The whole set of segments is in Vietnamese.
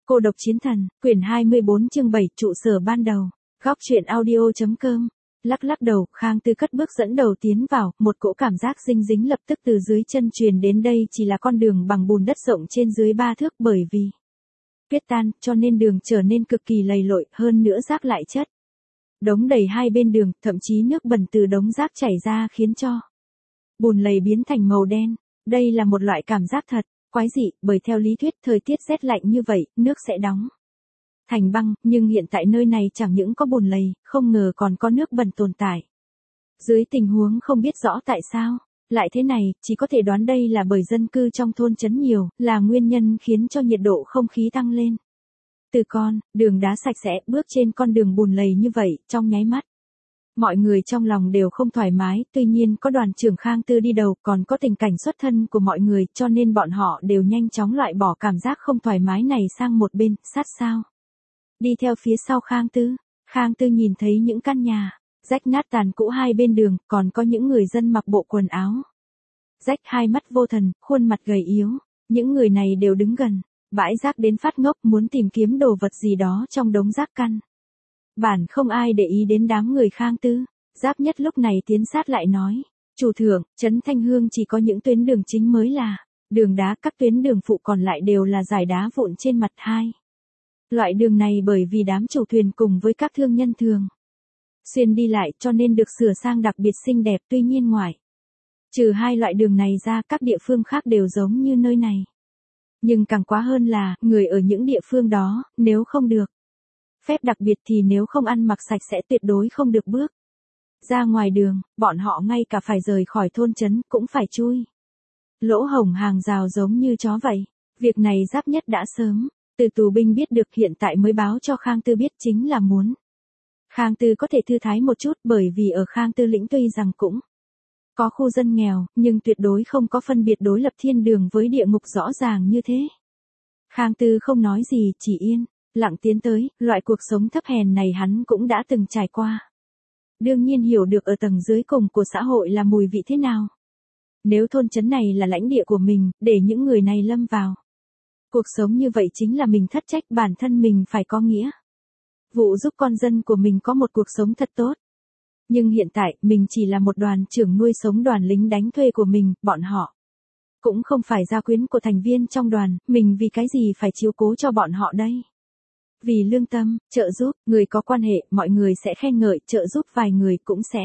Cô độc chiến thần, quyển 24 chương 7, trụ sở ban đầu. Góc truyện audio.com. Lắc lắc đầu, Khang Tư cất bước dẫn đầu tiến vào, một cỗ cảm giác dinh dính lập tức từ dưới chân truyền đến. Đây chỉ là con đường bằng bùn đất rộng trên dưới 3 thước, bởi vì tuyết tan, cho nên đường trở nên cực kỳ lầy lội, hơn nữa rác lại chất đống đầy hai bên đường, thậm chí nước bẩn từ đống rác chảy ra khiến cho bùn lầy biến thành màu đen. Đây là một loại cảm giác thật quái dị, bởi theo lý thuyết thời tiết rét lạnh như vậy, nước sẽ đóng thành băng, nhưng hiện tại nơi này chẳng những có bùn lầy, không ngờ còn có nước bẩn tồn tại. Dưới tình huống không biết rõ tại sao lại thế này, chỉ có thể đoán đây là bởi dân cư trong thôn trấn nhiều, là nguyên nhân khiến cho nhiệt độ không khí tăng lên. Từ con đường đá sạch sẽ, bước trên con đường bùn lầy như vậy, trong nháy mắt mọi người trong lòng đều không thoải mái, tuy nhiên có đoàn trưởng Khang Tư đi đầu, còn có tình cảnh xuất thân của mọi người, cho nên bọn họ đều nhanh chóng loại bỏ cảm giác không thoải mái này sang một bên, sát sao đi theo phía sau Khang Tư. Khang Tư nhìn thấy những căn nhà rách nát tàn cũ hai bên đường, còn có những người dân mặc bộ quần áo rách, hai mắt vô thần, khuôn mặt gầy yếu. Những người này đều đứng gần bãi rác đến phát ngốc, muốn tìm kiếm đồ vật gì đó trong đống rác căn bản không ai để ý đến đám người Khang Tư. Giáp Nhất lúc này tiến sát lại nói, chủ thượng, trấn Thanh Hương chỉ có những tuyến đường chính mới là đường đá, các tuyến đường phụ còn lại đều là dải đá vụn trên mặt hai. Loại đường này bởi vì đám chủ thuyền cùng với các thương nhân thường xuyên đi lại, cho nên được sửa sang đặc biệt xinh đẹp, tuy nhiên ngoại trừ hai loại đường này ra, các địa phương khác đều giống như nơi này. Nhưng càng quá hơn là, người ở những địa phương đó, nếu không được phép đặc biệt thì nếu không ăn mặc sạch sẽ tuyệt đối không được bước ra ngoài đường, bọn họ ngay cả phải rời khỏi thôn trấn cũng phải chui lỗ hổng hàng rào giống như chó vậy. Việc này Giáp Nhất đã sớm từ tù binh biết được, hiện tại mới báo cho Khang Tư biết, chính là muốn Khang Tư có thể thư thái một chút, bởi vì ở Khang Tư lĩnh tuy rằng cũng có khu dân nghèo, nhưng tuyệt đối không có phân biệt đối lập thiên đường với địa ngục rõ ràng như thế. Khang Tư không nói gì, chỉ yên lặng tiến tới, loại cuộc sống thấp hèn này hắn cũng đã từng trải qua. Đương nhiên hiểu được ở tầng dưới cùng của xã hội là mùi vị thế nào. Nếu thôn trấn này là lãnh địa của mình, để những người này lâm vào cuộc sống như vậy chính là mình thất trách, bản thân mình phải có nghĩa vụ giúp con dân của mình có một cuộc sống thật tốt. Nhưng hiện tại, mình chỉ là một đoàn trưởng nuôi sống đoàn lính đánh thuê của mình, bọn họ cũng không phải gia quyến của thành viên trong đoàn, mình vì cái gì phải chiếu cố cho bọn họ đây? Vì lương tâm, trợ giúp, người có quan hệ, mọi người sẽ khen ngợi, trợ giúp vài người cũng sẽ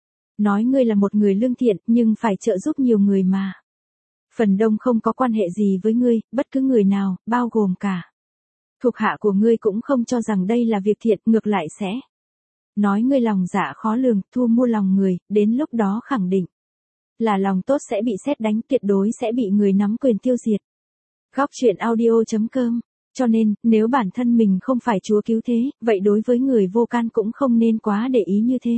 nói ngươi là một người lương thiện, nhưng phải trợ giúp nhiều người mà. Phần đông không có quan hệ gì với ngươi, bất cứ người nào, bao gồm cả thuộc hạ của ngươi cũng không cho rằng đây là việc thiện, ngược lại sẽ nói ngươi lòng dạ khó lường, thu mua lòng người, đến lúc đó khẳng định là lòng tốt sẽ bị sét đánh, tuyệt đối sẽ bị người nắm quyền tiêu diệt. Góc truyện audio.com. Cho nên, nếu bản thân mình không phải Chúa cứu thế, vậy đối với người vô can cũng không nên quá để ý như thế.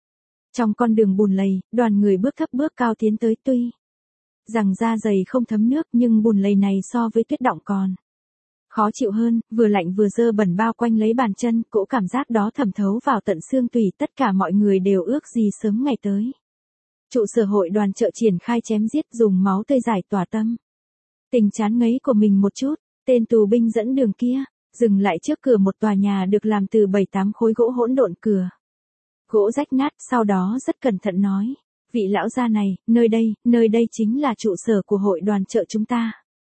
Trong con đường bùn lầy, đoàn người bước thấp bước cao tiến tới, tuy rằng da dày không thấm nước, nhưng bùn lầy này so với tuyết động còn khó chịu hơn, vừa lạnh vừa dơ bẩn bao quanh lấy bàn chân, cỗ cảm giác đó thẩm thấu vào tận xương tủy, tất cả mọi người đều ước gì sớm ngày tới trụ sở hội đoàn chợ triển khai chém giết, dùng máu tươi giải tỏa tâm tình chán ngấy của mình một chút. Tên tù binh dẫn đường kia dừng lại trước cửa một tòa nhà được làm từ 7-8 khối gỗ hỗn độn, cửa gỗ rách nát, sau đó rất cẩn thận nói, vị lão gia này, nơi đây chính là trụ sở của hội đoàn chợ chúng ta.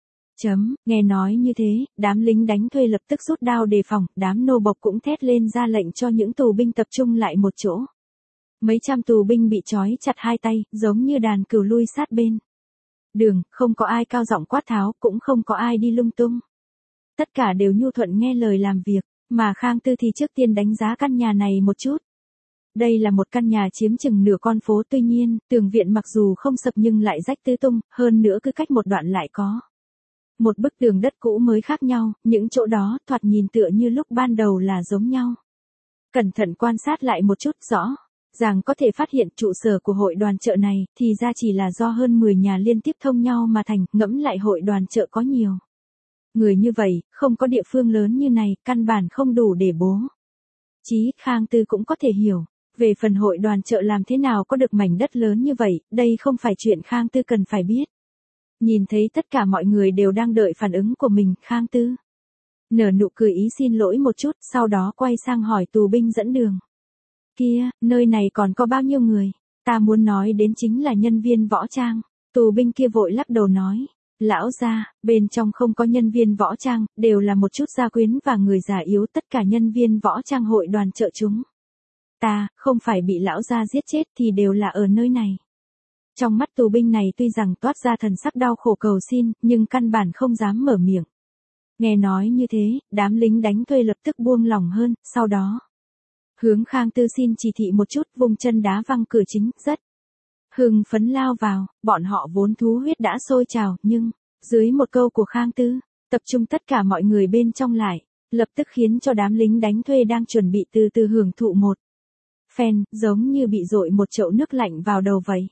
Nghe nói như thế, đám lính đánh thuê lập tức rút đao đề phòng, đám nô bộc cũng thét lên ra lệnh cho những tù binh tập trung lại một chỗ. Mấy trăm tù binh bị trói chặt hai tay, giống như đàn cừu lui sát bên đường, không có ai cao giọng quát tháo, cũng không có ai đi lung tung. Tất cả đều nhu thuận nghe lời làm việc, mà Khang Tư thì trước tiên đánh giá căn nhà này một chút. Đây là một căn nhà chiếm chừng nửa con phố, tuy nhiên, tường viện mặc dù không sập nhưng lại rách tứ tung, hơn nữa cứ cách một đoạn lại có một bức tường đất cũ mới khác nhau, những chỗ đó thoạt nhìn tựa như lúc ban đầu là giống nhau. Cẩn thận quan sát lại một chút, rõ ràng có thể phát hiện trụ sở của hội đoàn chợ này, thì ra chỉ là do hơn 10 nhà liên tiếp thông nhau mà thành. Ngẫm lại hội đoàn chợ có nhiều người như vậy, không có địa phương lớn như này, căn bản không đủ để bố trí. Khang Tư cũng có thể hiểu, về phần hội đoàn chợ làm thế nào có được mảnh đất lớn như vậy, đây không phải chuyện Khang Tư cần phải biết. Nhìn thấy tất cả mọi người đều đang đợi phản ứng của mình, Khang Tư Nở nụ cười ý xin lỗi một chút, sau đó quay sang hỏi tù binh dẫn đường. Kia, nơi này còn có bao nhiêu người? Ta muốn nói đến chính là nhân viên võ trang. Tù binh kia vội lắc đầu nói. Lão gia, bên trong không có nhân viên võ trang, đều là một chút gia quyến và người già yếu, tất cả nhân viên võ trang hội đoàn trợ chúng. Ta, không phải bị lão gia giết chết thì đều là ở nơi này. Trong mắt tù binh này tuy rằng toát ra thần sắc đau khổ cầu xin, nhưng căn bản không dám mở miệng. Nghe nói như thế, đám lính đánh thuê lập tức buông lỏng hơn, sau đó hướng Khang Tư xin chỉ thị một chút, vùng chân đá văng cửa chính, rất hưng phấn lao vào, bọn họ vốn thú huyết đã sôi trào, nhưng dưới một câu của Khang Tư, tập trung tất cả mọi người bên trong lại, lập tức khiến cho đám lính đánh thuê đang chuẩn bị từ từ hưởng thụ một phen, giống như bị dội một chậu nước lạnh vào đầu vậy.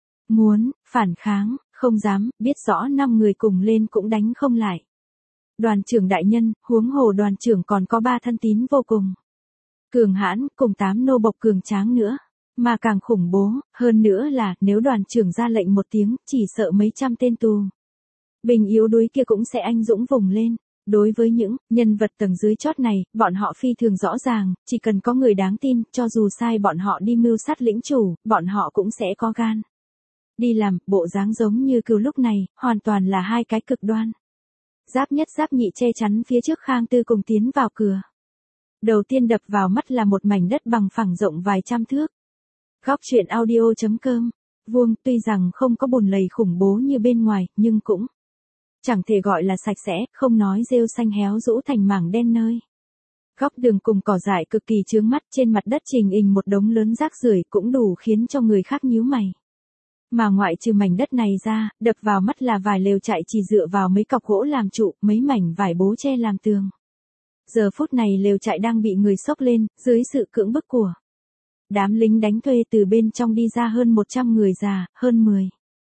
Muốn phản kháng, không dám, biết rõ 5 người cùng lên cũng đánh không lại. Đoàn trưởng đại nhân, huống hồ đoàn trưởng còn có 3 thân tín vô cùng cường hãn, cùng 8 nô bộc cường tráng nữa, mà càng khủng bố, hơn nữa là nếu đoàn trưởng ra lệnh một tiếng, chỉ sợ mấy trăm tên tù binh yếu đuối kia cũng sẽ anh dũng vùng lên. Đối với những nhân vật tầng dưới chót này, bọn họ phi thường rõ ràng, chỉ cần có người đáng tin, cho dù sai bọn họ đi mưu sát lĩnh chủ, bọn họ cũng sẽ có gan đi làm. Bộ dáng giống như Cừu lúc này, hoàn toàn là hai cái cực đoan. Giáp nhất giáp nhị che chắn phía trước Khang Tư cùng tiến vào cửa. Đầu tiên đập vào mắt là một mảnh đất bằng phẳng rộng vài trăm thước. Góc truyện audio.com. Vuông, tuy rằng không có bùn lầy khủng bố như bên ngoài, nhưng cũng chẳng thể gọi là sạch sẽ, không nói rêu xanh héo rũ thành mảng đen nơi. Góc đường cùng cỏ dại cực kỳ chướng mắt, trên mặt đất trình hình một đống lớn rác rưởi cũng đủ khiến cho người khác nhíu mày. Mà ngoại trừ mảnh đất này ra, đập vào mắt là vài lều trại chỉ dựa vào mấy cọc gỗ làm trụ, mấy mảnh vải bố che làm tường. Giờ phút này lều trại đang bị người xốc lên, dưới sự cưỡng bức của đám lính đánh thuê. Từ bên trong đi ra hơn 100 người già, hơn 10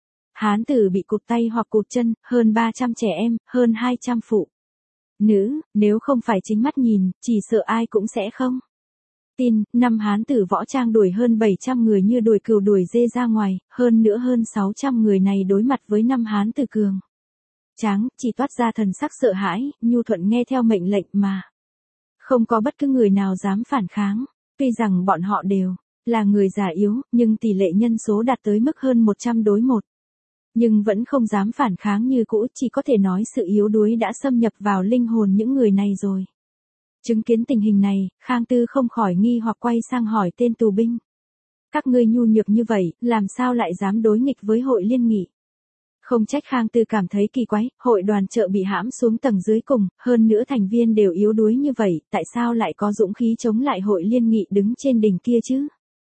hán tử bị cụt tay hoặc cụt chân, hơn 300 trẻ em, hơn 200 phụ nữ, nếu không phải chính mắt nhìn, chỉ sợ ai cũng sẽ không tin. 5 hán tử võ trang đuổi hơn 700 người như đuổi cừu đuổi dê ra ngoài, hơn nữa hơn 600 người này đối mặt với 5 hán tử cường tráng, chỉ toát ra thần sắc sợ hãi, nhu thuận nghe theo mệnh lệnh mà không có bất cứ người nào dám phản kháng. Tuy rằng bọn họ đều là người già yếu, nhưng tỷ lệ nhân số đạt tới mức hơn 100 đối 1. Nhưng vẫn không dám phản kháng như cũ, chỉ có thể nói sự yếu đuối đã xâm nhập vào linh hồn những người này rồi. Chứng kiến tình hình này, Khang Tư không khỏi nghi hoặc quay sang hỏi tên tù binh. Các ngươi nhu nhược như vậy, làm sao lại dám đối nghịch với hội liên nghị? Không trách Khang Tư cảm thấy kỳ quái, hội đoàn trợ bị hãm xuống tầng dưới cùng, hơn nữa thành viên đều yếu đuối như vậy, tại sao lại có dũng khí chống lại hội liên nghị đứng trên đỉnh kia chứ?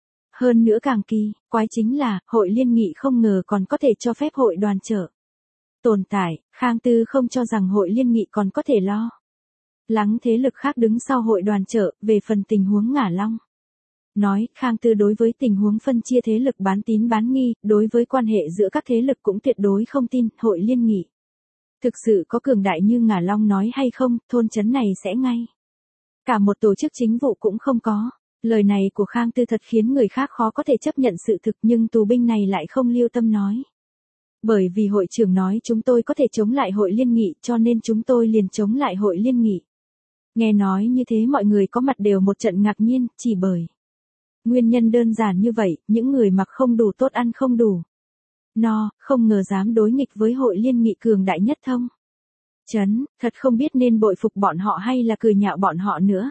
Hơn nữa càng kỳ quái chính là, hội liên nghị không ngờ còn có thể cho phép hội đoàn trợ tồn tại. Khang Tư không cho rằng hội liên nghị còn có thể lo lắng thế lực khác đứng sau hội đoàn trợ. Về phần tình huống Ngả Long nói, Khang Tư đối với tình huống phân chia thế lực bán tín bán nghi, đối với quan hệ giữa các thế lực cũng tuyệt đối không tin. Hội liên nghị thực sự có cường đại như Ngả Long nói hay không, thôn trấn này sẽ ngay cả một tổ chức chính vụ cũng không có. Lời này của Khang Tư thật khiến người khác khó có thể chấp nhận sự thực, nhưng tù binh này lại không lưu tâm nói. Bởi vì hội trưởng nói chúng tôi có thể chống lại hội liên nghị, cho nên chúng tôi liền chống lại hội liên nghị. Nghe nói như thế mọi người có mặt đều một trận ngạc nhiên, chỉ bởi nguyên nhân đơn giản như vậy, những người mặc không đủ tốt ăn không đủ no, không ngờ dám đối nghịch với hội liên nghị cường đại nhất thông trấn, thật không biết nên bội phục bọn họ hay là cười nhạo bọn họ nữa.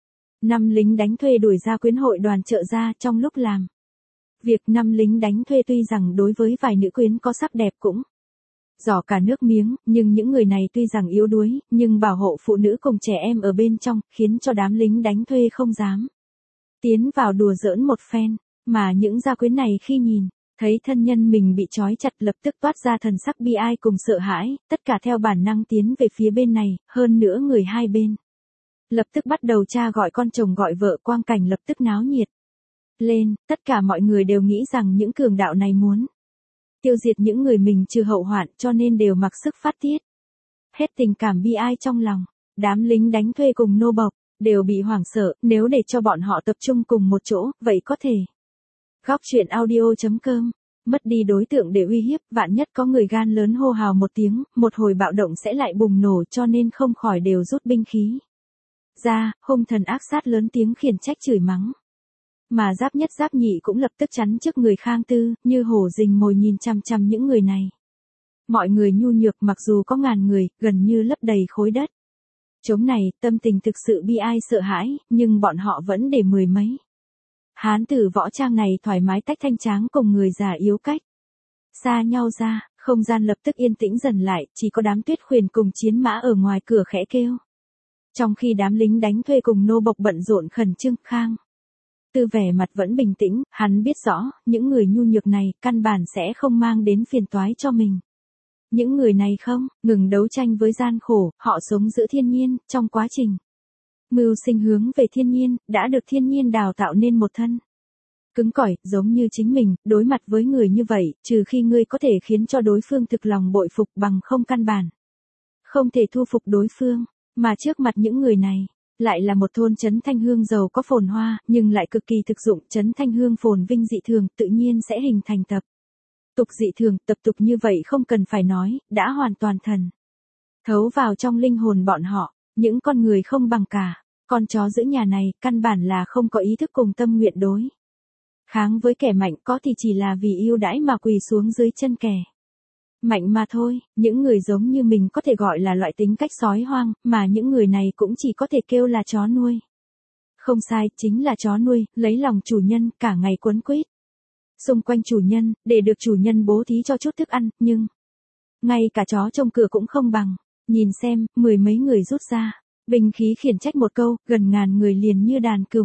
5 lính đánh thuê đuổi ra quyến hội đoàn trợ ra. Trong lúc làm việc, 5 lính đánh thuê tuy rằng đối với vài nữ quyến có sắc đẹp cũng giỏ cả nước miếng, nhưng những người này tuy rằng yếu đuối, nhưng bảo hộ phụ nữ cùng trẻ em ở bên trong, khiến cho đám lính đánh thuê không dám tiến vào đùa giỡn một phen. Mà những gia quyến này khi nhìn thấy thân nhân mình bị trói chặt lập tức toát ra thần sắc bi ai cùng sợ hãi, tất cả theo bản năng tiến về phía bên này, hơn nữa người hai bên lập tức bắt đầu cha gọi con chồng gọi vợ, quang cảnh lập tức náo nhiệt lên. Tất cả mọi người đều nghĩ rằng những cường đạo này muốn tiêu diệt những người mình trừ hậu hoạn, cho nên đều mặc sức phát tiết hết tình cảm bi ai trong lòng. Đám lính đánh thuê cùng nô bộc đều bị hoảng sợ, nếu để cho bọn họ tập trung cùng một chỗ, vậy có thể. Góc truyện audio.com Mất đi đối tượng để uy hiếp, vạn nhất có người gan lớn hô hào một tiếng, một hồi bạo động sẽ lại bùng nổ, cho nên không khỏi đều rút binh khí ra, hung thần ác sát lớn tiếng khiển trách chửi mắng. Mà Giáp Nhất Giáp Nhị cũng lập tức chắn trước người Khang Tư, như hổ rình mồi nhìn chằm chằm những người này. Mọi người nhu nhược mặc dù có ngàn người, gần như lấp đầy khối đất. Chống này, tâm tình thực sự bi ai sợ hãi, nhưng bọn họ vẫn để mười mấy hán tử võ trang này thoải mái tách thanh tráng cùng người già yếu cách xa nhau ra, không gian lập tức yên tĩnh dần lại, chỉ có đám Tuyết Khuyển cùng chiến mã ở ngoài cửa khẽ kêu. Trong khi đám lính đánh thuê cùng nô bộc bận rộn khẩn trương, Khang Tư vẻ mặt vẫn bình tĩnh, hắn biết rõ, những người nhu nhược này căn bản sẽ không mang đến phiền toái cho mình. Những người này không ngừng đấu tranh với gian khổ, họ sống giữa thiên nhiên, trong quá trình mưu sinh hướng về thiên nhiên, đã được thiên nhiên đào tạo nên một thân cứng cỏi, giống như chính mình. Đối mặt với người như vậy, trừ khi ngươi có thể khiến cho đối phương thực lòng bội phục, bằng không căn bản không thể thu phục đối phương. Mà trước mặt những người này, lại là một thôn trấn Thanh Hương giàu có phồn hoa, nhưng lại cực kỳ thực dụng. Trấn Thanh Hương phồn vinh dị thường, tự nhiên sẽ hình thành tập tục dị thường. Tập tục như vậy không cần phải nói, đã hoàn toàn thần thấu vào trong linh hồn bọn họ. Những con người không bằng cả con chó giữ nhà này, căn bản là không có ý thức cùng tâm nguyện đối kháng với kẻ mạnh, có thì chỉ là vì yêu đãi mà quỳ xuống dưới chân kẻ mạnh mà thôi. Những người giống như mình có thể gọi là loại tính cách sói hoang, mà những người này cũng chỉ có thể kêu là chó nuôi. Không sai, chính là chó nuôi, lấy lòng chủ nhân, cả ngày quấn quýt xung quanh chủ nhân, để được chủ nhân bố thí cho chút thức ăn, nhưng ngay cả chó trông cửa cũng không bằng. Nhìn xem, mười mấy người rút ra binh khí khiển trách một câu, gần ngàn người liền như đàn cừu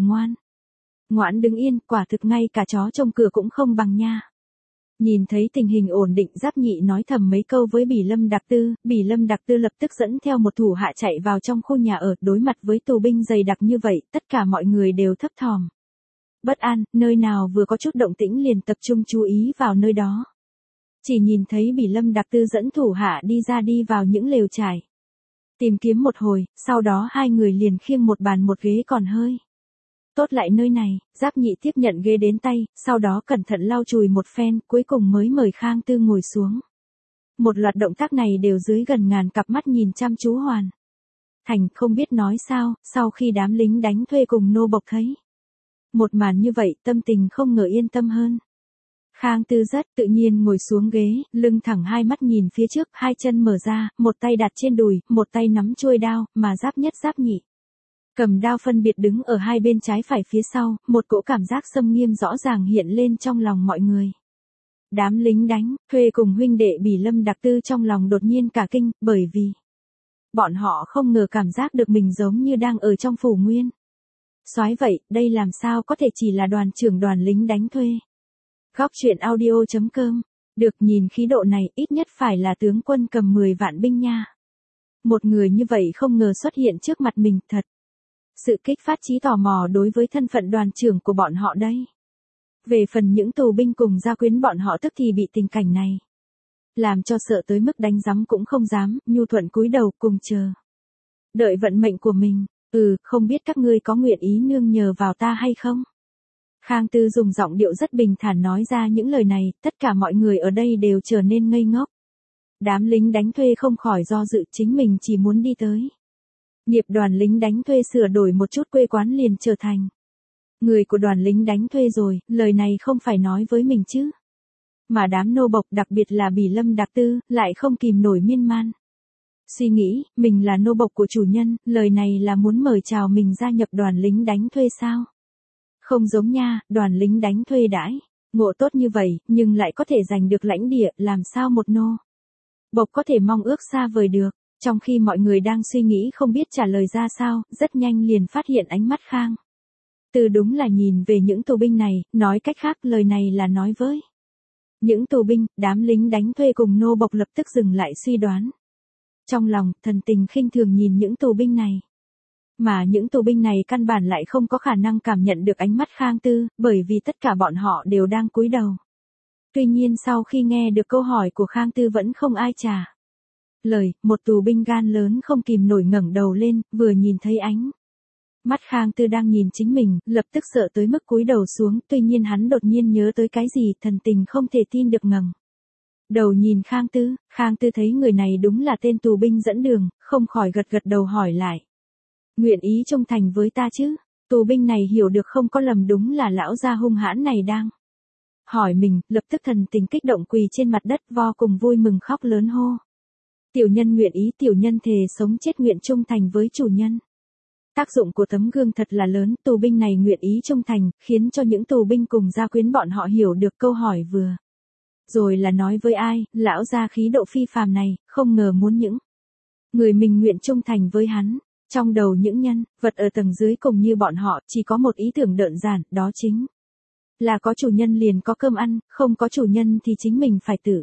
ngoãn đứng yên, quả thực ngay cả chó trông cửa cũng không bằng nha. Nhìn thấy tình hình ổn định, Giáp Nhị nói thầm mấy câu với Bỉ Lâm Đặc Tư, Bỉ Lâm Đặc Tư lập tức dẫn theo một thủ hạ chạy vào trong khu nhà ở. Đối mặt với tù binh dày đặc như vậy, tất cả mọi người đều thấp thỏm bất an, nơi nào vừa có chút động tĩnh liền tập trung chú ý vào nơi đó. Chỉ nhìn thấy Bỉ Lâm Đặc Tư dẫn thủ hạ đi vào những lều trại, tìm kiếm một hồi, sau đó hai người liền khiêng một bàn một ghế còn hơi tốt lại nơi này. Giáp Nhị tiếp nhận ghế đến tay, sau đó cẩn thận lau chùi một phen, cuối cùng mới mời Khang Tư ngồi xuống. Một loạt động tác này đều dưới gần ngàn cặp mắt nhìn chăm chú hoàn thành. Không biết nói sao, sau khi đám lính đánh thuê cùng nô bộc thấy một màn như vậy, tâm tình không ngờ yên tâm hơn. Khang Tư rất tự nhiên ngồi xuống ghế, lưng thẳng, hai mắt nhìn phía trước, hai chân mở ra, một tay đặt trên đùi, một tay nắm chuôi đao, mà Giáp Nhất Giáp Nhị cầm đao phân biệt đứng ở hai bên trái phải phía sau. Một cỗ cảm giác xâm nghiêm rõ ràng hiện lên trong lòng mọi người. Đám lính đánh thuê cùng huynh đệ Bỉ Lâm Đặc Tư trong lòng đột nhiên cả kinh, bởi vì bọn họ không ngờ cảm giác được mình giống như đang ở trong phủ nguyên soái vậy. Đây làm sao có thể chỉ là đoàn trưởng đoàn lính đánh thuê. Góc truyện audio.com. Được, nhìn khí độ này, ít nhất phải là tướng quân cầm 10 vạn binh nha. Một người như vậy không ngờ xuất hiện trước mặt mình, thật sự kích phát trí tò mò đối với thân phận đoàn trưởng của bọn họ đây. Về phần những tù binh cùng gia quyến, bọn họ tức thì bị tình cảnh này làm cho sợ tới mức đánh giấm cũng không dám, nhu thuận cúi đầu cùng chờ đợi vận mệnh của mình. Không biết các ngươi có nguyện ý nương nhờ vào ta hay không? Khang Tư dùng giọng điệu rất bình thản nói ra những lời này, tất cả mọi người ở đây đều trở nên ngây ngốc. Đám lính đánh thuê không khỏi do dự, chính mình chỉ muốn đi tới nghiệp đoàn lính đánh thuê sửa đổi một chút quê quán liền trở thành người của đoàn lính đánh thuê rồi. Lời này không phải nói với mình chứ. Mà đám nô bộc, đặc biệt là Bỉ Lâm Đặc Tư, lại không kìm nổi miên man suy nghĩ, mình là nô bộc của chủ nhân, lời này là muốn mời chào mình gia nhập đoàn lính đánh thuê sao? Không giống nha, đoàn lính đánh thuê đãi ngộ tốt như vậy, nhưng lại có thể giành được lãnh địa, làm sao một nô bộc có thể mong ước xa vời được. Trong khi mọi người đang suy nghĩ không biết trả lời ra sao, rất nhanh liền phát hiện ánh mắt Khang Tư đúng là nhìn về những tù binh này. Nói cách khác, lời này là nói với những tù binh. Đám lính đánh thuê cùng nô bộc lập tức dừng lại suy đoán trong lòng, thần tình khinh thường nhìn những tù binh này. Mà những tù binh này căn bản lại không có khả năng cảm nhận được ánh mắt Khang Tư, bởi vì tất cả bọn họ đều đang cúi đầu. Tuy nhiên sau khi nghe được câu hỏi của Khang Tư vẫn không ai trả lời. Một tù binh gan lớn không kìm nổi ngẩng đầu lên, vừa nhìn thấy ánh Mắt Khang Tư đang nhìn chính mình, lập tức sợ tới mức cúi đầu xuống, tuy nhiên hắn đột nhiên nhớ tới cái gì, thần tình không thể tin được ngẩng đầu nhìn Khang Tư thấy người này đúng là tên tù binh dẫn đường, không khỏi gật gật đầu hỏi lại. Nguyện ý trung thành với ta chứ? Tù binh này hiểu được không có lầm, đúng là lão gia hung hãn này đang hỏi mình, lập tức thần tình kích động quỳ trên mặt đất vô cùng vui mừng khóc lớn hô. Tiểu nhân nguyện ý, tiểu nhân thề sống chết nguyện trung thành với chủ nhân. Tác dụng của tấm gương thật là lớn, tù binh này nguyện ý trung thành, khiến cho những tù binh cùng gia quyến bọn họ hiểu được câu hỏi vừa rồi là nói với ai, lão gia khí độ phi phàm này, không ngờ muốn những người mình nguyện trung thành với hắn. Trong đầu những nhân vật ở tầng dưới cùng như bọn họ, chỉ có một ý tưởng đơn giản, đó chính là có chủ nhân liền có cơm ăn, không có chủ nhân thì chính mình phải tự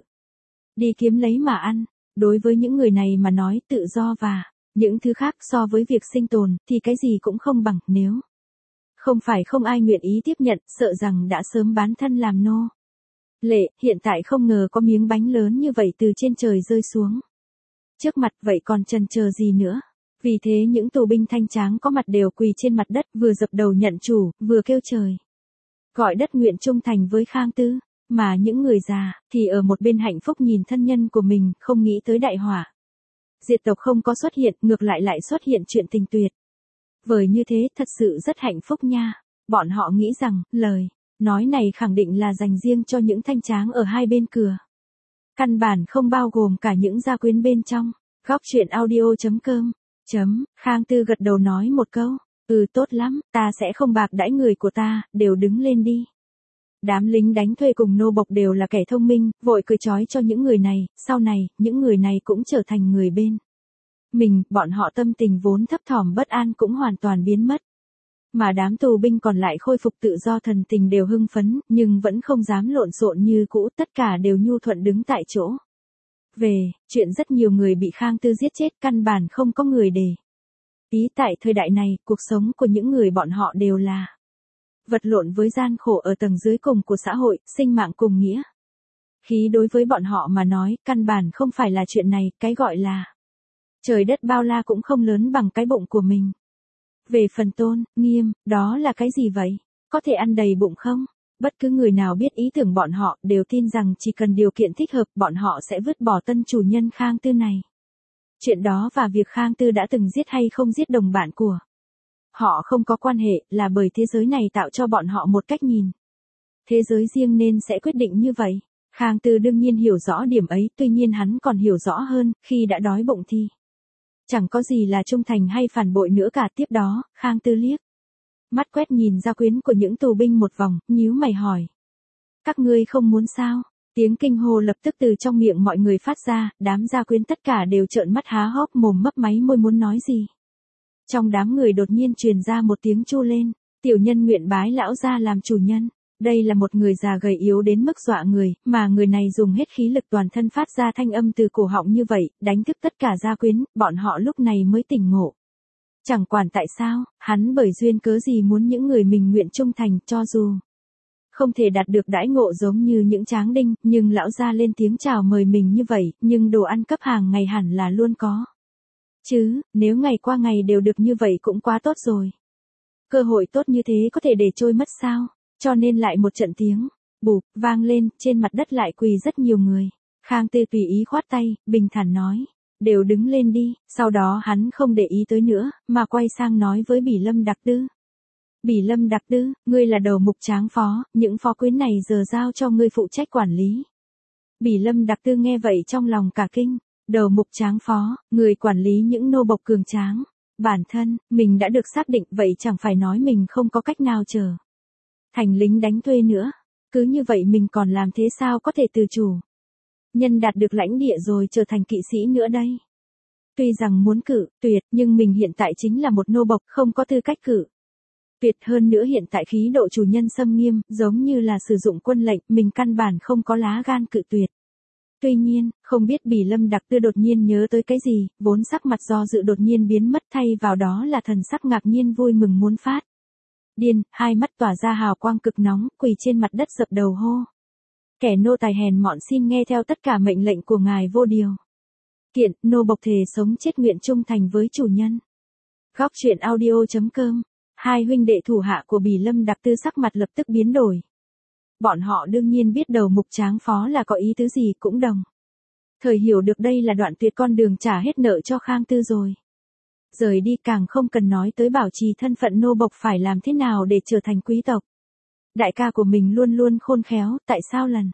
đi kiếm lấy mà ăn. Đối với những người này mà nói, tự do và những thứ khác so với việc sinh tồn thì cái gì cũng không bằng, nếu không phải không ai nguyện ý tiếp nhận, sợ rằng đã sớm bán thân làm nô lệ. Hiện tại không ngờ có miếng bánh lớn như vậy từ trên trời rơi xuống trước mặt, vậy còn chần chờ gì nữa. Vì thế những tù binh thanh tráng có mặt đều quỳ trên mặt đất, vừa dập đầu nhận chủ, vừa kêu trời gọi đất nguyện trung thành với Khang Tư. Mà những người già thì ở một bên hạnh phúc nhìn thân nhân của mình, không nghĩ tới đại họa diệt tộc không có xuất hiện, ngược lại xuất hiện chuyện tình tuyệt vời như thế, thật sự rất hạnh phúc nha. Bọn họ nghĩ rằng lời nói này khẳng định là dành riêng cho những thanh tráng ở hai bên cửa, căn bản không bao gồm cả những gia quyến bên trong. Góc truyện audio.com. Khang Tư gật đầu nói một câu, tốt lắm, ta sẽ không bạc đãi người của ta, đều đứng lên đi. Đám lính đánh thuê cùng nô bộc đều là kẻ thông minh, vội cười trói cho những người này, sau này, những người này cũng trở thành người bên mình, bọn họ tâm tình vốn thấp thỏm bất an cũng hoàn toàn biến mất. Mà đám tù binh còn lại khôi phục tự do, thần tình đều hưng phấn, nhưng vẫn không dám lộn xộn như cũ, tất cả đều nhu thuận đứng tại chỗ. Về, chuyện rất nhiều người bị Khang Tư giết chết căn bản không có người để ý. Tại thời đại này, cuộc sống của những người bọn họ đều là vật lộn với gian khổ ở tầng dưới cùng của xã hội, sinh mạng cùng nghĩa khí đối với bọn họ mà nói, căn bản không phải là chuyện này, cái gọi là trời đất bao la cũng không lớn bằng cái bụng của mình. Về phần tôn nghiêm, đó là cái gì vậy? Có thể ăn đầy bụng không? Bất cứ người nào biết ý tưởng bọn họ đều tin rằng chỉ cần điều kiện thích hợp, bọn họ sẽ vứt bỏ tân chủ nhân Khang Tư này. Chuyện đó và việc Khang Tư đã từng giết hay không giết đồng bạn của họ không có quan hệ, là bởi thế giới này tạo cho bọn họ một cách nhìn thế giới riêng nên sẽ quyết định như vậy. Khang Tư đương nhiên hiểu rõ điểm ấy, tuy nhiên hắn còn hiểu rõ hơn, khi đã đói bụng thì chẳng có gì là trung thành hay phản bội nữa cả. Tiếp đó, Khang Tư liếc mắt quét nhìn gia quyến của những tù binh một vòng, nhíu mày hỏi. Các ngươi không muốn sao? Tiếng kinh hô lập tức từ trong miệng mọi người phát ra, đám gia quyến tất cả đều trợn mắt há hốc mồm mấp máy môi muốn nói gì. Trong đám người đột nhiên truyền ra một tiếng chu lên, tiểu nhân nguyện bái lão gia làm chủ nhân. Đây là một người già gầy yếu đến mức dọa người, mà người này dùng hết khí lực toàn thân phát ra thanh âm từ cổ họng như vậy, đánh thức tất cả gia quyến, bọn họ lúc này mới tỉnh ngộ. Chẳng quản tại sao, hắn bởi duyên cớ gì muốn những người mình nguyện trung thành, cho dù không thể đạt được đãi ngộ giống như những tráng đinh, nhưng lão gia lên tiếng chào mời mình như vậy, nhưng đồ ăn cấp hàng ngày hẳn là luôn có. Chứ, nếu ngày qua ngày đều được như vậy cũng quá tốt rồi. Cơ hội tốt như thế có thể để trôi mất sao? Cho nên lại một trận tiếng bụp vang lên, trên mặt đất lại quỳ rất nhiều người. Khang Tư tùy ý khoát tay, bình thản nói, đều đứng lên đi. Sau đó hắn không để ý tới nữa, mà quay sang nói với Bỉ Lâm Đặc Tư. Bỉ Lâm Đặc Tư, ngươi là đầu mục tráng phó, những phó quyến này giờ giao cho ngươi phụ trách quản lý. Bỉ Lâm Đặc Tư nghe vậy trong lòng cả kinh, đầu mục tráng phó, người quản lý những nô bộc cường tráng. Bản thân, mình đã được xác định, vậy chẳng phải nói mình không có cách nào trở thành lính đánh thuê nữa. Cứ như vậy mình còn làm thế sao có thể từ chủ nhân đạt được lãnh địa rồi trở thành kỵ sĩ nữa đây. Tuy rằng muốn cử tuyệt, nhưng mình hiện tại chính là một nô bộc, không có tư cách cử tuyệt. Hơn nữa hiện tại khí độ chủ nhân xâm nghiêm, giống như là sử dụng quân lệnh, mình căn bản không có lá gan cự tuyệt. Tuy nhiên, không biết Bỉ Lâm Đặc Tư đột nhiên nhớ tới cái gì, vốn sắc mặt do dự đột nhiên biến mất, thay vào đó là thần sắc ngạc nhiên vui mừng muốn phát điên, hai mắt tỏa ra hào quang cực nóng, quỳ trên mặt đất dập đầu hô. Kẻ nô tài hèn mọn, xin nghe theo tất cả mệnh lệnh của ngài vô điều kiện, nô bộc thề sống chết nguyện trung thành với chủ nhân. Góc truyện audio.com Hai huynh đệ thủ hạ của Bỉ Lâm Đặc Tư sắc mặt lập tức biến đổi. Bọn họ đương nhiên biết đầu mục Tráng Phó là có ý tứ gì cũng đồng. Thời hiểu được đây là đoạn tuyệt con đường trả hết nợ cho Khang Tư rồi. Rời đi càng không cần nói tới bảo trì thân phận nô bộc phải làm thế nào để trở thành quý tộc. Đại ca của mình luôn luôn khôn khéo, tại sao lần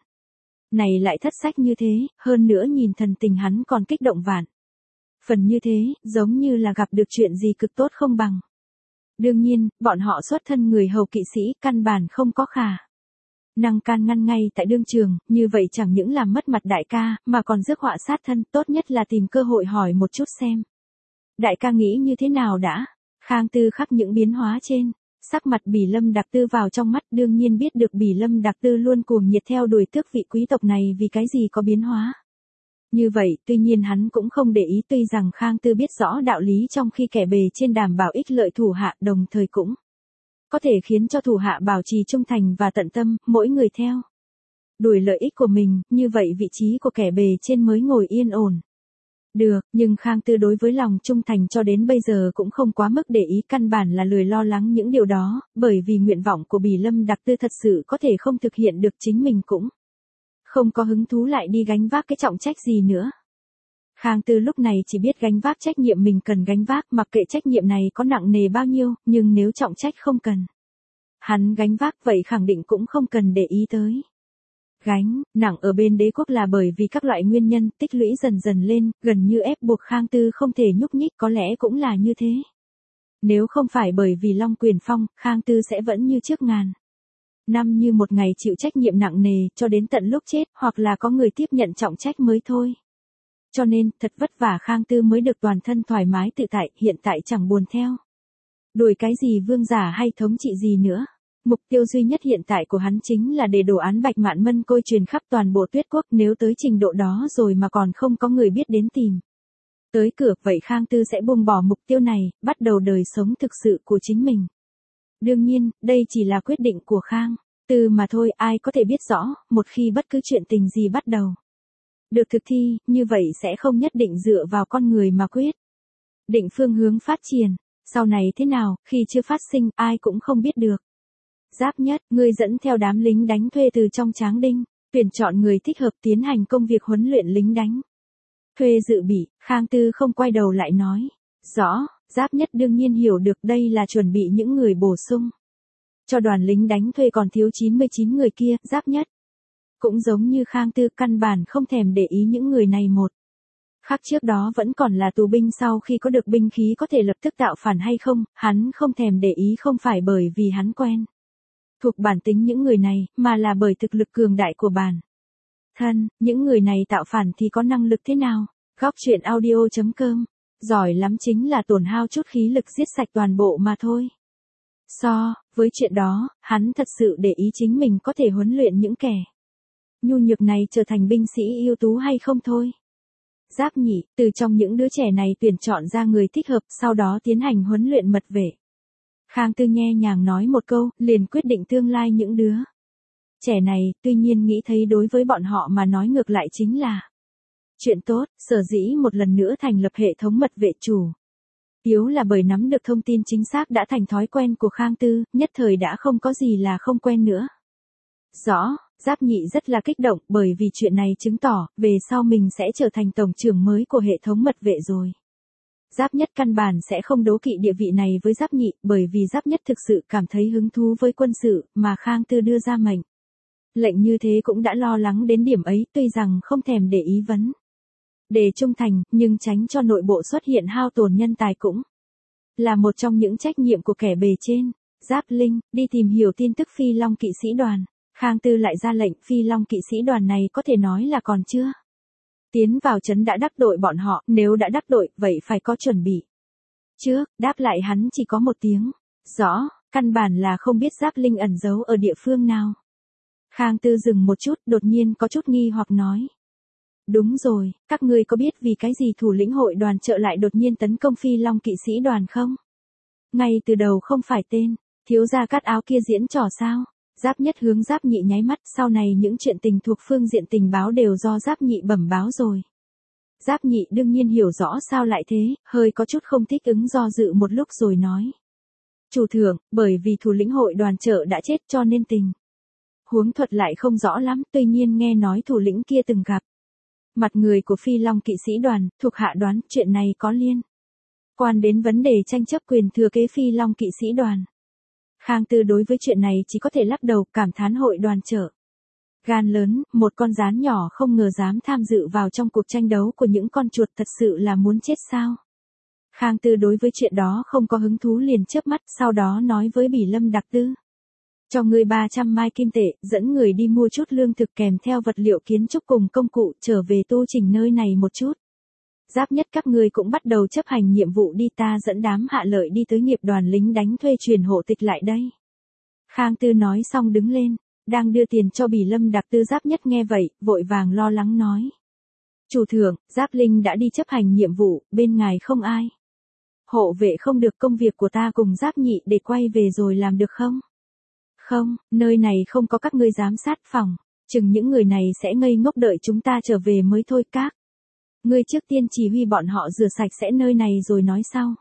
này lại thất sách như thế, hơn nữa nhìn thần tình hắn còn kích động vạn. Phần như thế, giống như là gặp được chuyện gì cực tốt không bằng. Đương nhiên, bọn họ xuất thân người hầu kỵ sĩ, căn bản không có khả năng can ngăn ngay tại đương trường, như vậy chẳng những làm mất mặt đại ca, mà còn rước họa sát thân, tốt nhất là tìm cơ hội hỏi một chút xem. Đại ca nghĩ như thế nào đã? Khang Tư khắc những biến hóa trên sắc mặt Bỉ Lâm Đặc Tư vào trong mắt, đương nhiên biết được Bỉ Lâm Đặc Tư luôn cuồng nhiệt theo đuổi tước vị quý tộc này vì cái gì có biến hóa. Như vậy, tuy nhiên hắn cũng không để ý, tuy rằng Khang Tư biết rõ đạo lý trong khi kẻ bề trên đảm bảo ích lợi thủ hạ, đồng thời cũng có thể khiến cho thủ hạ bảo trì trung thành và tận tâm, mỗi người theo đuổi lợi ích của mình, như vậy vị trí của kẻ bề trên mới ngồi yên ổn. Được, nhưng Khang Tư đối với lòng trung thành cho đến bây giờ cũng không quá mức để ý, căn bản là lười lo lắng những điều đó, bởi vì nguyện vọng của Bỉ Lâm Đặc Tư thật sự có thể không thực hiện được, chính mình cũng không có hứng thú lại đi gánh vác cái trọng trách gì nữa. Khang Tư lúc này chỉ biết gánh vác trách nhiệm mình cần gánh vác, mặc kệ trách nhiệm này có nặng nề bao nhiêu, nhưng nếu trọng trách không cần hắn gánh vác vậy khẳng định cũng không cần để ý tới. Gánh nặng ở bên đế quốc là bởi vì các loại nguyên nhân tích lũy dần dần lên, gần như ép buộc Khang Tư không thể nhúc nhích, có lẽ cũng là như thế. Nếu không phải bởi vì Long Quyền Phong, Khang Tư sẽ vẫn như trước ngàn năm như một ngày chịu trách nhiệm nặng nề cho đến tận lúc chết, hoặc là có người tiếp nhận trọng trách mới thôi. Cho nên, thật vất vả Khang Tư mới được toàn thân thoải mái tự tại, hiện tại chẳng buồn theo đuổi cái gì vương giả hay thống trị gì nữa. Mục tiêu duy nhất hiện tại của hắn chính là để đồ án Bạch Mạn Mân Côi truyền khắp toàn bộ Tuyết quốc, nếu tới trình độ đó rồi mà còn không có người biết đến tìm tới cửa, vậy Khang Tư sẽ buông bỏ mục tiêu này, bắt đầu đời sống thực sự của chính mình. Đương nhiên, đây chỉ là quyết định của Khang Tư mà thôi, ai có thể biết rõ, một khi bất cứ chuyện tình gì bắt đầu được thực thi, như vậy sẽ không nhất định dựa vào con người mà quyết định phương hướng phát triển. Sau này thế nào, khi chưa phát sinh, ai cũng không biết được. Giáp Nhất, ngươi dẫn theo đám lính đánh thuê từ trong Tráng Đinh, tuyển chọn người thích hợp tiến hành công việc huấn luyện lính đánh thuê dự bị. Khang Tư không quay đầu lại nói. Rõ, Giáp Nhất đương nhiên hiểu được đây là chuẩn bị những người bổ sung cho đoàn lính đánh thuê còn thiếu 99 người kia. Giáp Nhất cũng giống như Khang Tư, căn bản không thèm để ý những người này một khắc trước đó vẫn còn là tù binh, sau khi có được binh khí có thể lập tức tạo phản hay không, hắn không thèm để ý, không phải bởi vì hắn quen thuộc bản tính những người này, mà là bởi thực lực cường đại của bản thân. Những người này tạo phản thì có năng lực thế nào? Góc truyện audio.com. Giỏi lắm chính là tổn hao chút khí lực giết sạch toàn bộ mà thôi. Với chuyện đó, hắn thật sự để ý chính mình có thể huấn luyện những kẻ nhu nhược này trở thành binh sĩ ưu tú hay không thôi. Giáp Nhị, từ trong những đứa trẻ này tuyển chọn ra người thích hợp, sau đó tiến hành huấn luyện mật vệ. Khang Tư nhẹ nhàng nói một câu, liền quyết định tương lai những đứa trẻ này, tuy nhiên nghĩ thấy đối với bọn họ mà nói ngược lại chính là chuyện tốt, sở dĩ một lần nữa thành lập hệ thống mật vệ chủ yếu là bởi nắm được thông tin chính xác đã thành thói quen của Khang Tư, nhất thời đã không có gì là không quen nữa. Rõ, Giáp Nhị rất là kích động, bởi vì chuyện này chứng tỏ, về sau mình sẽ trở thành tổng trưởng mới của hệ thống mật vệ rồi. Giáp Nhất căn bản sẽ không đố kỵ địa vị này với Giáp Nhị, bởi vì Giáp Nhất thực sự cảm thấy hứng thú với quân sự, mà Khang Tư đưa ra mệnh lệnh như thế cũng đã lo lắng đến điểm ấy, tuy rằng không thèm để ý vấn đề trung thành, nhưng tránh cho nội bộ xuất hiện hao tổn nhân tài cũng là một trong những trách nhiệm của kẻ bề trên. Giáp Linh, đi tìm hiểu tin tức Phi Long kỵ sĩ đoàn. Khang Tư lại ra lệnh, Phi Long kỵ sĩ đoàn này có thể nói là còn chưa tiến vào trấn đã đắc tội bọn họ, nếu đã đắc tội, vậy phải có chuẩn bị trước. Đáp lại hắn chỉ có một tiếng. Rõ, căn bản là không biết Giáp Linh ẩn giấu ở địa phương nào. Khang Tư dừng một chút, đột nhiên có chút nghi hoặc nói. Đúng rồi, các ngươi có biết vì cái gì thủ lĩnh hội đoàn trợ lại đột nhiên tấn công Phi Long kỵ sĩ đoàn không? Ngay từ đầu không phải tên thiếu gia cắt áo kia diễn trò sao? Giáp Nhất hướng Giáp Nhị nháy mắt, sau này những chuyện tình thuộc phương diện tình báo đều do Giáp Nhị bẩm báo rồi. Giáp Nhị đương nhiên hiểu rõ sao lại thế, hơi có chút không thích ứng, do dự một lúc rồi nói. Chủ thượng, bởi vì thủ lĩnh hội đoàn chợ đã chết cho nên tình huống thuật lại không rõ lắm, tuy nhiên nghe nói thủ lĩnh kia từng gặp mặt người của Phi Long kỵ sĩ đoàn, thuộc hạ đoán chuyện này có liên quan đến vấn đề tranh chấp quyền thừa kế Phi Long kỵ sĩ đoàn. Khang Tư đối với chuyện này chỉ có thể lắc đầu, cảm thán hội đoàn chợ gan lớn, một con gián nhỏ không ngờ dám tham dự vào trong cuộc tranh đấu của những con chuột, thật sự là muốn chết sao. Khang Tư đối với chuyện đó không có hứng thú, liền chớp mắt, sau đó nói với Bỉ Lâm Đặc Tư. Cho ngươi 300 mai kim tệ, dẫn người đi mua chút lương thực kèm theo vật liệu kiến trúc cùng công cụ, trở về tu chỉnh nơi này một chút. Giáp Nhất các ngươi cũng bắt đầu chấp hành nhiệm vụ đi, ta dẫn đám Hạ Lợi đi tới nghiệp đoàn lính đánh thuê truyền hộ tịch lại đây. Khang Tư nói xong đứng lên, đang đưa tiền cho Bỉ Lâm Đặc Tư. Giáp Nhất nghe vậy, vội vàng lo lắng nói. Chủ thượng, Giáp Linh đã đi chấp hành nhiệm vụ, bên ngài không ai hộ vệ không được, công việc của ta cùng Giáp Nhị để quay về rồi làm được không? Không, nơi này không có các ngươi giám sát phòng, chừng những người này sẽ ngây ngốc đợi chúng ta trở về mới thôi. Các ngươi trước tiên chỉ huy bọn họ rửa sạch sẽ nơi này rồi nói sau.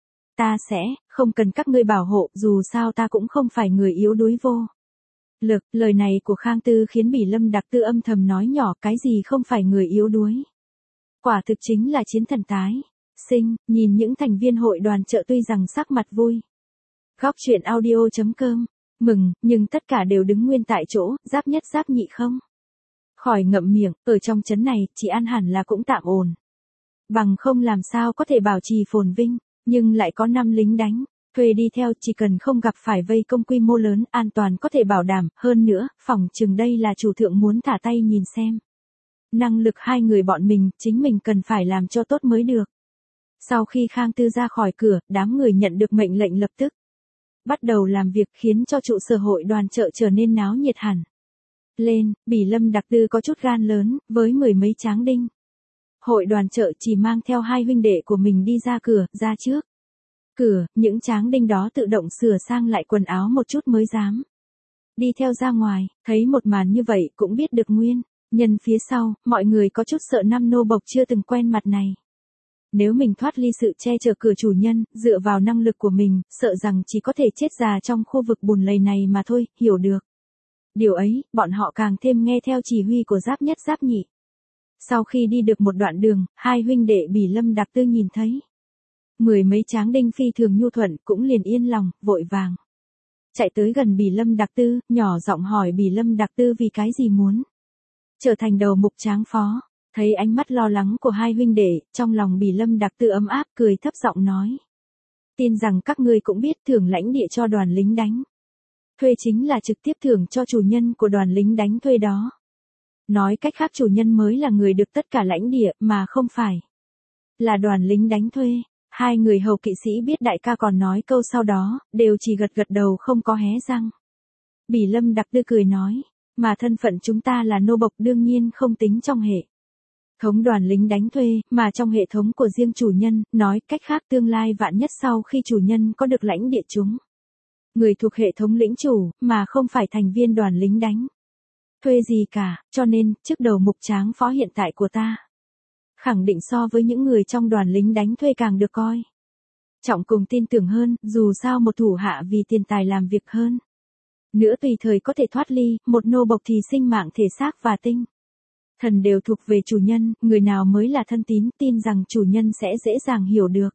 Ta sẽ, không cần các ngươi bảo hộ, dù sao ta cũng không phải người yếu đuối vô lực. Lời này của Khang Tư khiến Bỉ Lâm Đặc Tư âm thầm nói nhỏ, cái gì không phải người yếu đuối. Quả thực chính là chiến thần tái sinh. Nhìn những thành viên hội đoàn chợ tuy rằng sắc mặt vui. Góc truyện audio.com mừng, nhưng tất cả đều đứng nguyên tại chỗ. Giáp Nhất Giáp Nhị không khỏi ngậm miệng, ở trong trấn này, chỉ ăn hẳn là cũng tạm ổn. Bằng không làm sao có thể bảo trì phồn vinh, nhưng lại có 5 lính đánh thuê đi theo, chỉ cần không gặp phải vây công quy mô lớn, an toàn có thể bảo đảm. Hơn nữa, phỏng chừng đây là chủ thượng muốn thả tay nhìn xem năng lực hai người bọn mình, chính mình cần phải làm cho tốt mới được. Sau khi Khang Tư ra khỏi cửa, đám người nhận được mệnh lệnh lập tức bắt đầu làm việc, khiến cho trụ sở hội đoàn chợ trở nên náo nhiệt hẳn lên. Bỉ Lâm Đặc Tư có chút gan lớn, với 10 mấy tráng đinh hội đoàn chợ chỉ mang theo 2 huynh đệ của mình đi ra cửa, ra trước cửa, những tráng đinh đó tự động sửa sang lại quần áo một chút mới dám đi theo ra ngoài. Thấy một màn như vậy cũng biết được nguyên nhân phía sau, mọi người có chút sợ năm nô bộc chưa từng quen mặt này. Nếu mình thoát ly sự che chở cửa chủ nhân, dựa vào năng lực của mình, sợ rằng chỉ có thể chết già trong khu vực bùn lầy này mà thôi. Hiểu được điều ấy, bọn họ càng thêm nghe theo chỉ huy của Giáp Nhất Giáp Nhị. Sau khi đi được một đoạn đường, 2 huynh đệ Bỉ Lâm Đặc Tư nhìn thấy 10 mấy tráng đinh phi thường nhu thuận, cũng liền yên lòng, vội vàng chạy tới gần Bỉ Lâm Đặc Tư, nhỏ giọng hỏi Bỉ Lâm Đặc Tư vì cái gì muốn trở thành đầu mục tráng phó. Thấy ánh mắt lo lắng của 2 huynh đệ, trong lòng Bỉ Lâm Đặc Tư ấm áp, cười thấp giọng nói. Tin rằng các ngươi cũng biết, thưởng lãnh địa cho đoàn lính đánh thuê chính là trực tiếp thưởng cho chủ nhân của đoàn lính đánh thuê đó. Nói cách khác, chủ nhân mới là người được tất cả lãnh địa, mà không phải là đoàn lính đánh thuê. 2 người hầu kỵ sĩ biết đại ca còn nói câu sau đó, đều chỉ gật gật đầu không có hé răng. Bỉ Lâm Đặc Tư cười nói, mà thân phận chúng ta là nô bộc đương nhiên không tính trong hệ thống đoàn lính đánh thuê, mà trong hệ thống của riêng chủ nhân. Nói cách khác, tương lai vạn nhất sau khi chủ nhân có được lãnh địa, chúng người thuộc hệ thống lĩnh chủ, mà không phải thành viên đoàn lính đánh thuê gì cả. Cho nên, trước đầu mục tráng phó hiện tại của ta khẳng định so với những người trong đoàn lính đánh thuê càng được coi trọng cùng tin tưởng hơn, dù sao một thủ hạ vì tiền tài làm việc hơn nữa tùy thời có thể thoát ly, một nô bộc thì sinh mạng thể xác và tinh thần đều thuộc về chủ nhân, người nào mới là thân tín, tin rằng chủ nhân sẽ dễ dàng hiểu được.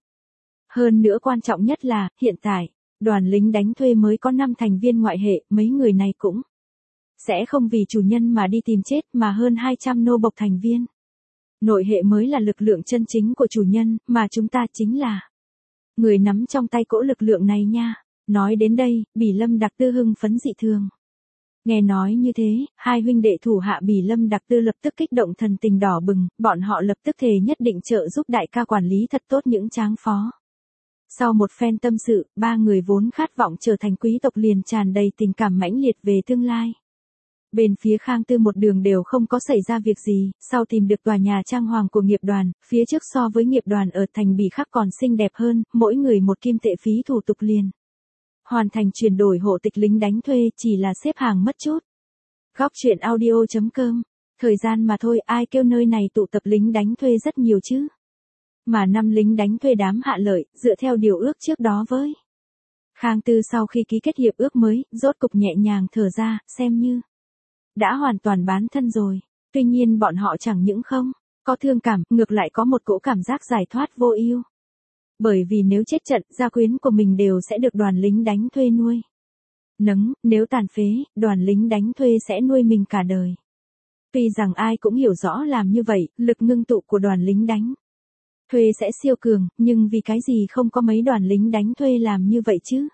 Hơn nữa quan trọng nhất là, hiện tại, đoàn lính đánh thuê mới có 5 thành viên ngoại hệ, mấy người này cũng sẽ không vì chủ nhân mà đi tìm chết, mà hơn 200 nô bộc thành viên nội hệ mới là lực lượng chân chính của chủ nhân, mà chúng ta chính là người nắm trong tay cỗ lực lượng này nha. Nói đến đây, Bỉ Lâm Đặc Tư hưng phấn dị thường. Nghe nói như thế, 2 huynh đệ thủ hạ Bỉ Lâm Đặc Tư lập tức kích động, thần tình đỏ bừng, bọn họ lập tức thề nhất định trợ giúp đại ca quản lý thật tốt những tráng phó. Sau một phen tâm sự, 3 người vốn khát vọng trở thành quý tộc liền tràn đầy tình cảm mãnh liệt về tương lai. Bên phía Khang Tư một đường đều không có xảy ra việc gì, sau tìm được tòa nhà trang hoàng của nghiệp đoàn, phía trước so với nghiệp đoàn ở thành Bỉ khác còn xinh đẹp hơn, mỗi người 1 kim tệ phí thủ tục liền hoàn thành chuyển đổi hộ tịch lính đánh thuê, chỉ là xếp hàng mất chút. Góc truyện audio.com, thời gian mà thôi, ai kêu nơi này tụ tập lính đánh thuê rất nhiều chứ. Mà 5 lính đánh thuê đám Hạ Lợi, dựa theo điều ước trước đó với Khang Tư sau khi ký kết hiệp ước mới, rốt cục nhẹ nhàng thở ra, xem như đã hoàn toàn bán thân rồi. Tuy nhiên bọn họ chẳng những không có thương cảm, ngược lại có một cỗ cảm giác giải thoát vô ưu. Bởi vì nếu chết trận, gia quyến của mình đều sẽ được đoàn lính đánh thuê nuôi nấng, nếu tàn phế, đoàn lính đánh thuê sẽ nuôi mình cả đời. Tuy rằng ai cũng hiểu rõ làm như vậy, lực ngưng tụ của đoàn lính đánh thuê sẽ siêu cường, nhưng vì cái gì không có mấy đoàn lính đánh thuê làm như vậy chứ?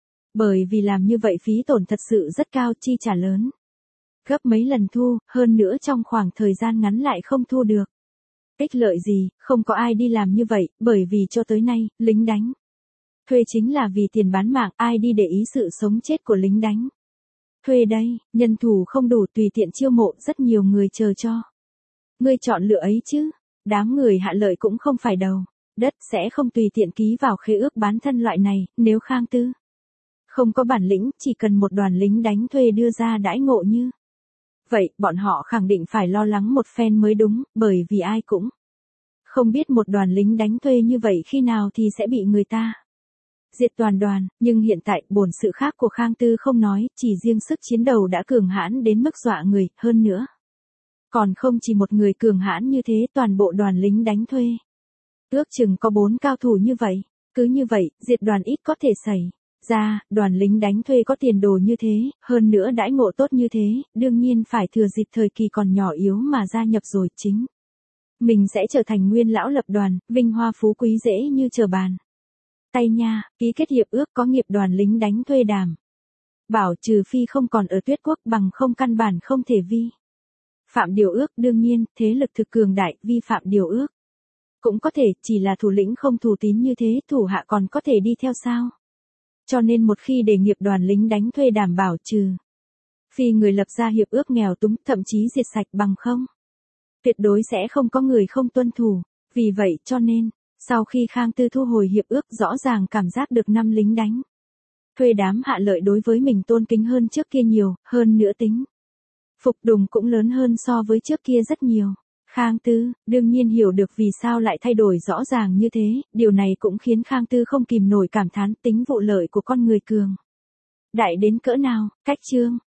Bởi vì làm như vậy phí tổn thật sự rất cao, chi trả lớn gấp mấy lần thu, hơn nữa trong khoảng thời gian ngắn lại không thu được ích lợi gì, không có ai đi làm như vậy, bởi vì cho tới nay, lính đánh thuê chính là vì tiền bán mạng, ai đi để ý sự sống chết của lính đánh thuê đây, nhân thủ không đủ tùy tiện chiêu mộ, rất nhiều người chờ cho ngươi chọn lựa ấy chứ. Đám người hạ lợi cũng không phải đầu đất, sẽ không tùy tiện ký vào khế ước bán thân loại này, nếu Khang Tư không có bản lĩnh, chỉ cần một đoàn lính đánh thuê đưa ra đãi ngộ như vậy, bọn họ khẳng định phải lo lắng một phen mới đúng, bởi vì ai cũng không biết một đoàn lính đánh thuê như vậy khi nào thì sẽ bị người ta diệt toàn đoàn, nhưng hiện tại bổn sự khác của Khang Tư không nói, chỉ riêng sức chiến đấu đã cường hãn đến mức dọa người, hơn nữa. Còn không chỉ một người cường hãn như thế, toàn bộ đoàn lính đánh thuê. Ước chừng có 4 cao thủ như vậy, cứ như vậy, diệt đoàn ít có thể xảy ra, đoàn lính đánh thuê có tiền đồ như thế, hơn nữa đãi ngộ tốt như thế, đương nhiên phải thừa dịp thời kỳ còn nhỏ yếu mà gia nhập rồi chính. Mình sẽ trở thành nguyên lão lập đoàn, vinh hoa phú quý dễ như trở bàn tay nha, ký kết hiệp ước có nghiệp đoàn lính đánh thuê đảm bảo trừ phi không còn ở Tuyết Quốc, bằng không căn bản không thể vi phạm điều ước. Đương nhiên, thế lực thực cường đại, vi phạm điều ước cũng có thể, chỉ là thủ lĩnh không thủ tín như thế, thủ hạ còn có thể đi theo sao? Cho nên một khi để nghiệp đoàn lính đánh thuê đảm bảo trừ phi người lập ra hiệp ước nghèo túng, thậm chí diệt sạch, bằng không tuyệt đối sẽ không có người không tuân thủ. Vì vậy cho nên, sau khi Khang Tư thu hồi hiệp ước, rõ ràng cảm giác được năm lính đánh thuê đám hạ lợi đối với mình tôn kính hơn trước kia nhiều, hơn nữa tính phục tùng cũng lớn hơn so với trước kia rất nhiều. Khang Tư, đương nhiên hiểu được vì sao lại thay đổi rõ ràng như thế, điều này cũng khiến Khang Tư không kìm nổi cảm thán tính vụ lợi của con người cường đại đến cỡ nào. Cách chương